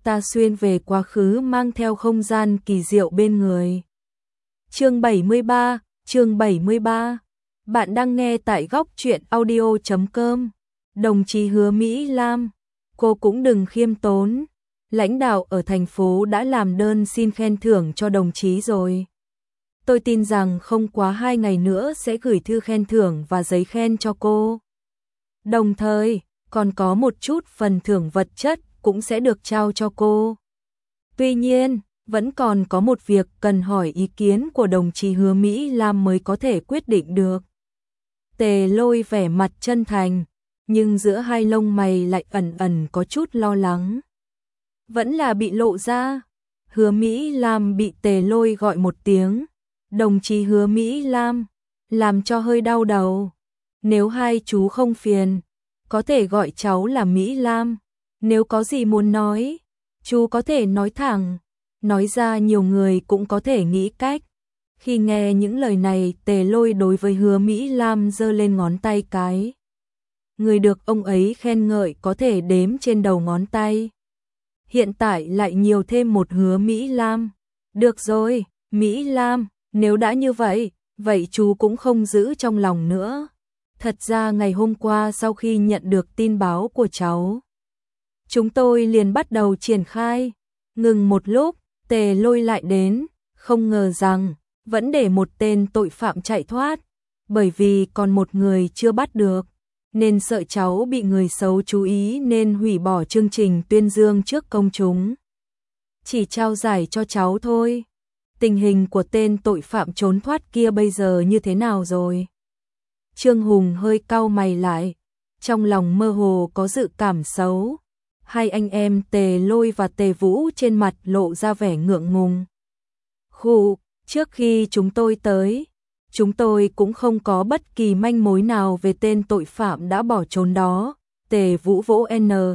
ta xuyên về quá khứ mang theo không gian kỳ diệu bên người. Chương 73. Bạn đang nghe tại góc truyện audio.com. Đồng chí Hứa Mỹ Lam, cô cũng đừng khiêm tốn. Lãnh đạo ở thành phố đã làm đơn xin khen thưởng cho đồng chí rồi. Tôi tin rằng không quá 2 ngày nữa sẽ gửi thư khen thưởng và giấy khen cho cô. Đồng thời, còn có một chút phần thưởng vật chất cũng sẽ được trao cho cô. Tuy nhiên, vẫn còn có một việc cần hỏi ý kiến của đồng chí Hứa Mỹ Lam mới có thể quyết định được. Tề Lôi vẻ mặt chân thành, nhưng giữa hai lông mày lại ẩn ẩn có chút lo lắng. Vẫn là bị lộ ra. Hứa Mỹ Lam bị Tề Lôi gọi một tiếng. Đồng chí Hứa Mỹ Lam, làm cho hơi đau đầu. Nếu hai chú không phiền, có thể gọi cháu là Mỹ Lam. Nếu có gì muốn nói, chú có thể nói thẳng. Nói ra nhiều người cũng có thể nghĩ cách. Khi nghe những lời này, Tề Lôi đối với Hứa Mỹ Lam giơ lên ngón tay cái. Người được ông ấy khen ngợi có thể đếm trên đầu ngón tay. Hiện tại lại nhiều thêm một Hứa Mỹ Lam. Được rồi, Mỹ Lam, nếu đã như vậy, vậy chú cũng không giữ trong lòng nữa. Thật ra ngày hôm qua sau khi nhận được tin báo của cháu, chúng tôi liền bắt đầu triển khai. Ngừng một lúc, Tề Lôi lại đến, không ngờ rằng vẫn để một tên tội phạm chạy thoát, bởi vì còn một người chưa bắt được, nên sợ cháu bị người xấu chú ý nên hủy bỏ chương trình tuyên dương trước công chúng. Chỉ trao giải cho cháu thôi. Tình hình của tên tội phạm trốn thoát kia bây giờ như thế nào rồi? Trương Hùng hơi cau mày lại, trong lòng mơ hồ có dự cảm xấu. Hai anh em Tề Lôi và Tề Vũ trên mặt lộ ra vẻ ngượng ngùng. Khụ, trước khi chúng tôi tới, chúng tôi cũng không có bất kỳ manh mối nào về tên tội phạm đã bỏ trốn đó. Tề Vũ vỗ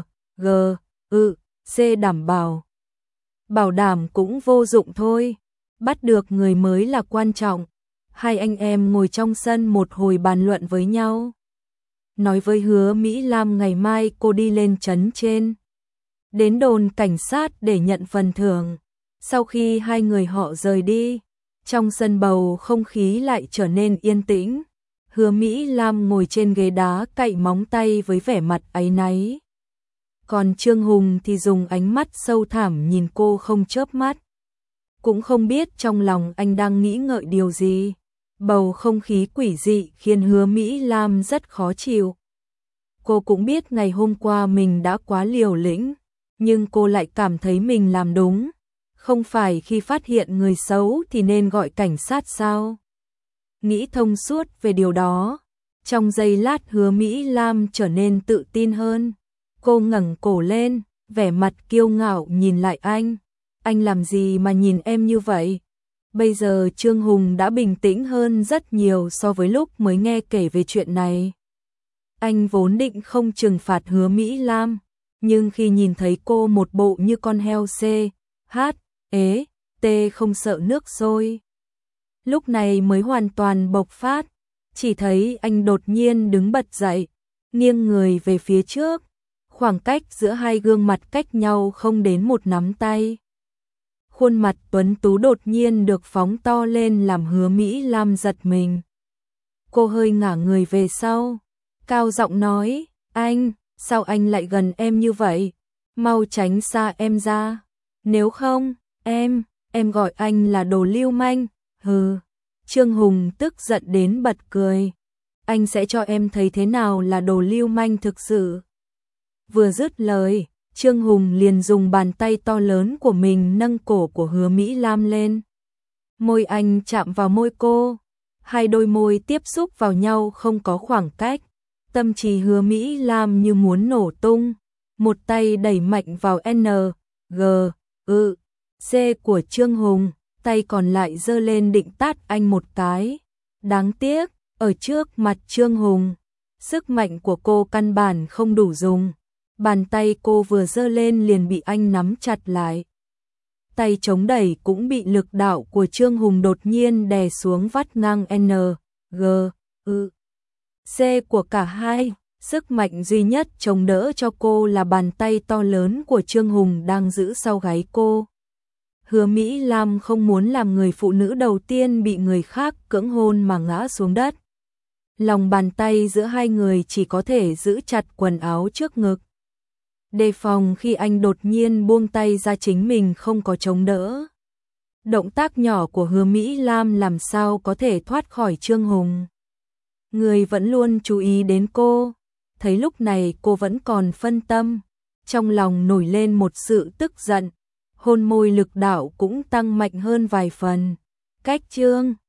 C đảm bảo. Bảo đảm cũng vô dụng thôi, bắt được người mới là quan trọng. Hai anh em ngồi trong sân một hồi bàn luận với nhau. Nói với Hứa Mỹ Lam ngày mai cô đi lên trấn trên, đến đồn cảnh sát để nhận phần thưởng. Sau khi hai người họ rời đi, trong sân bầu không khí lại trở nên yên tĩnh. Hứa Mỹ Lam ngồi trên ghế đá cạy móng tay với vẻ mặt áy náy. Còn Trương Hùng thì dùng ánh mắt sâu thẳm nhìn cô không chớp mắt. Cũng không biết trong lòng anh đang nghĩ ngợi điều gì. Bầu không khí quỷ dị khiến Hứa Mỹ Lam rất khó chịu. Cô cũng biết ngày hôm qua mình đã quá liều lĩnh, nhưng cô lại cảm thấy mình làm đúng. Không phải khi phát hiện người xấu thì nên gọi cảnh sát sao? Nghĩ thông suốt về điều đó, trong giây lát Hứa Mỹ Lam trở nên tự tin hơn. Cô ngẩng cổ lên, vẻ mặt kiêu ngạo nhìn lại anh. Anh làm gì mà nhìn em như vậy? Bây giờ Trương Hùng đã bình tĩnh hơn rất nhiều so với lúc mới nghe kể về chuyện này. Anh vốn định không trừng phạt Hứa Mỹ Lam, nhưng khi nhìn thấy cô một bộ như con heo không sợ nước sôi, lúc này mới hoàn toàn bộc phát. Chỉ thấy anh đột nhiên đứng bật dậy, nghiêng người về phía trước, khoảng cách giữa hai gương mặt cách nhau không đến một nắm tay. Khuôn mặt tuấn tú đột nhiên được phóng to lên làm Hứa Mỹ Lam giật mình. Cô hơi ngả người về sau, cao giọng nói, anh, sao anh lại gần em như vậy? Mau tránh xa em ra. Nếu không, em gọi anh là đồ lưu manh. Hừ. Trương Hùng tức giận đến bật cười. Anh sẽ cho em thấy thế nào là đồ lưu manh thực sự. Vừa dứt lời, Trương Hùng liền dùng bàn tay to lớn của mình nâng cổ của Hứa Mỹ Lam lên. Môi anh chạm vào môi cô. Hai đôi môi tiếp xúc vào nhau không có khoảng cách. Tâm trí Hứa Mỹ Lam như muốn nổ tung. Một tay đẩy mạnh vào C của Trương Hùng, tay còn lại giơ lên định tát anh một cái. Đáng tiếc, ở trước mặt Trương Hùng, sức mạnh của cô căn bản không đủ dùng. Bàn tay cô vừa giơ lên liền bị anh nắm chặt lại. Tay chống đẩy cũng bị lực đạo của Trương Hùng đột nhiên đè xuống vắt ngang C của cả hai. Sức mạnh duy nhất chống đỡ cho cô là bàn tay to lớn của Trương Hùng đang giữ sau gáy cô. Hứa Mỹ Lam không muốn làm người phụ nữ đầu tiên bị người khác cưỡng hôn mà ngã xuống đất. Lòng bàn tay giữa hai người chỉ có thể giữ chặt quần áo trước ngực. Đề phòng khi anh đột nhiên buông tay ra chính mình không có chống đỡ. Động tác nhỏ của Hứa Mỹ Lam làm sao có thể thoát khỏi Trương Hùng. Người vẫn luôn chú ý đến cô. Thấy lúc này cô vẫn còn phân tâm. Trong lòng nổi lên một sự tức giận. Hôn môi lực đạo cũng tăng mạnh hơn vài phần. Cách Trương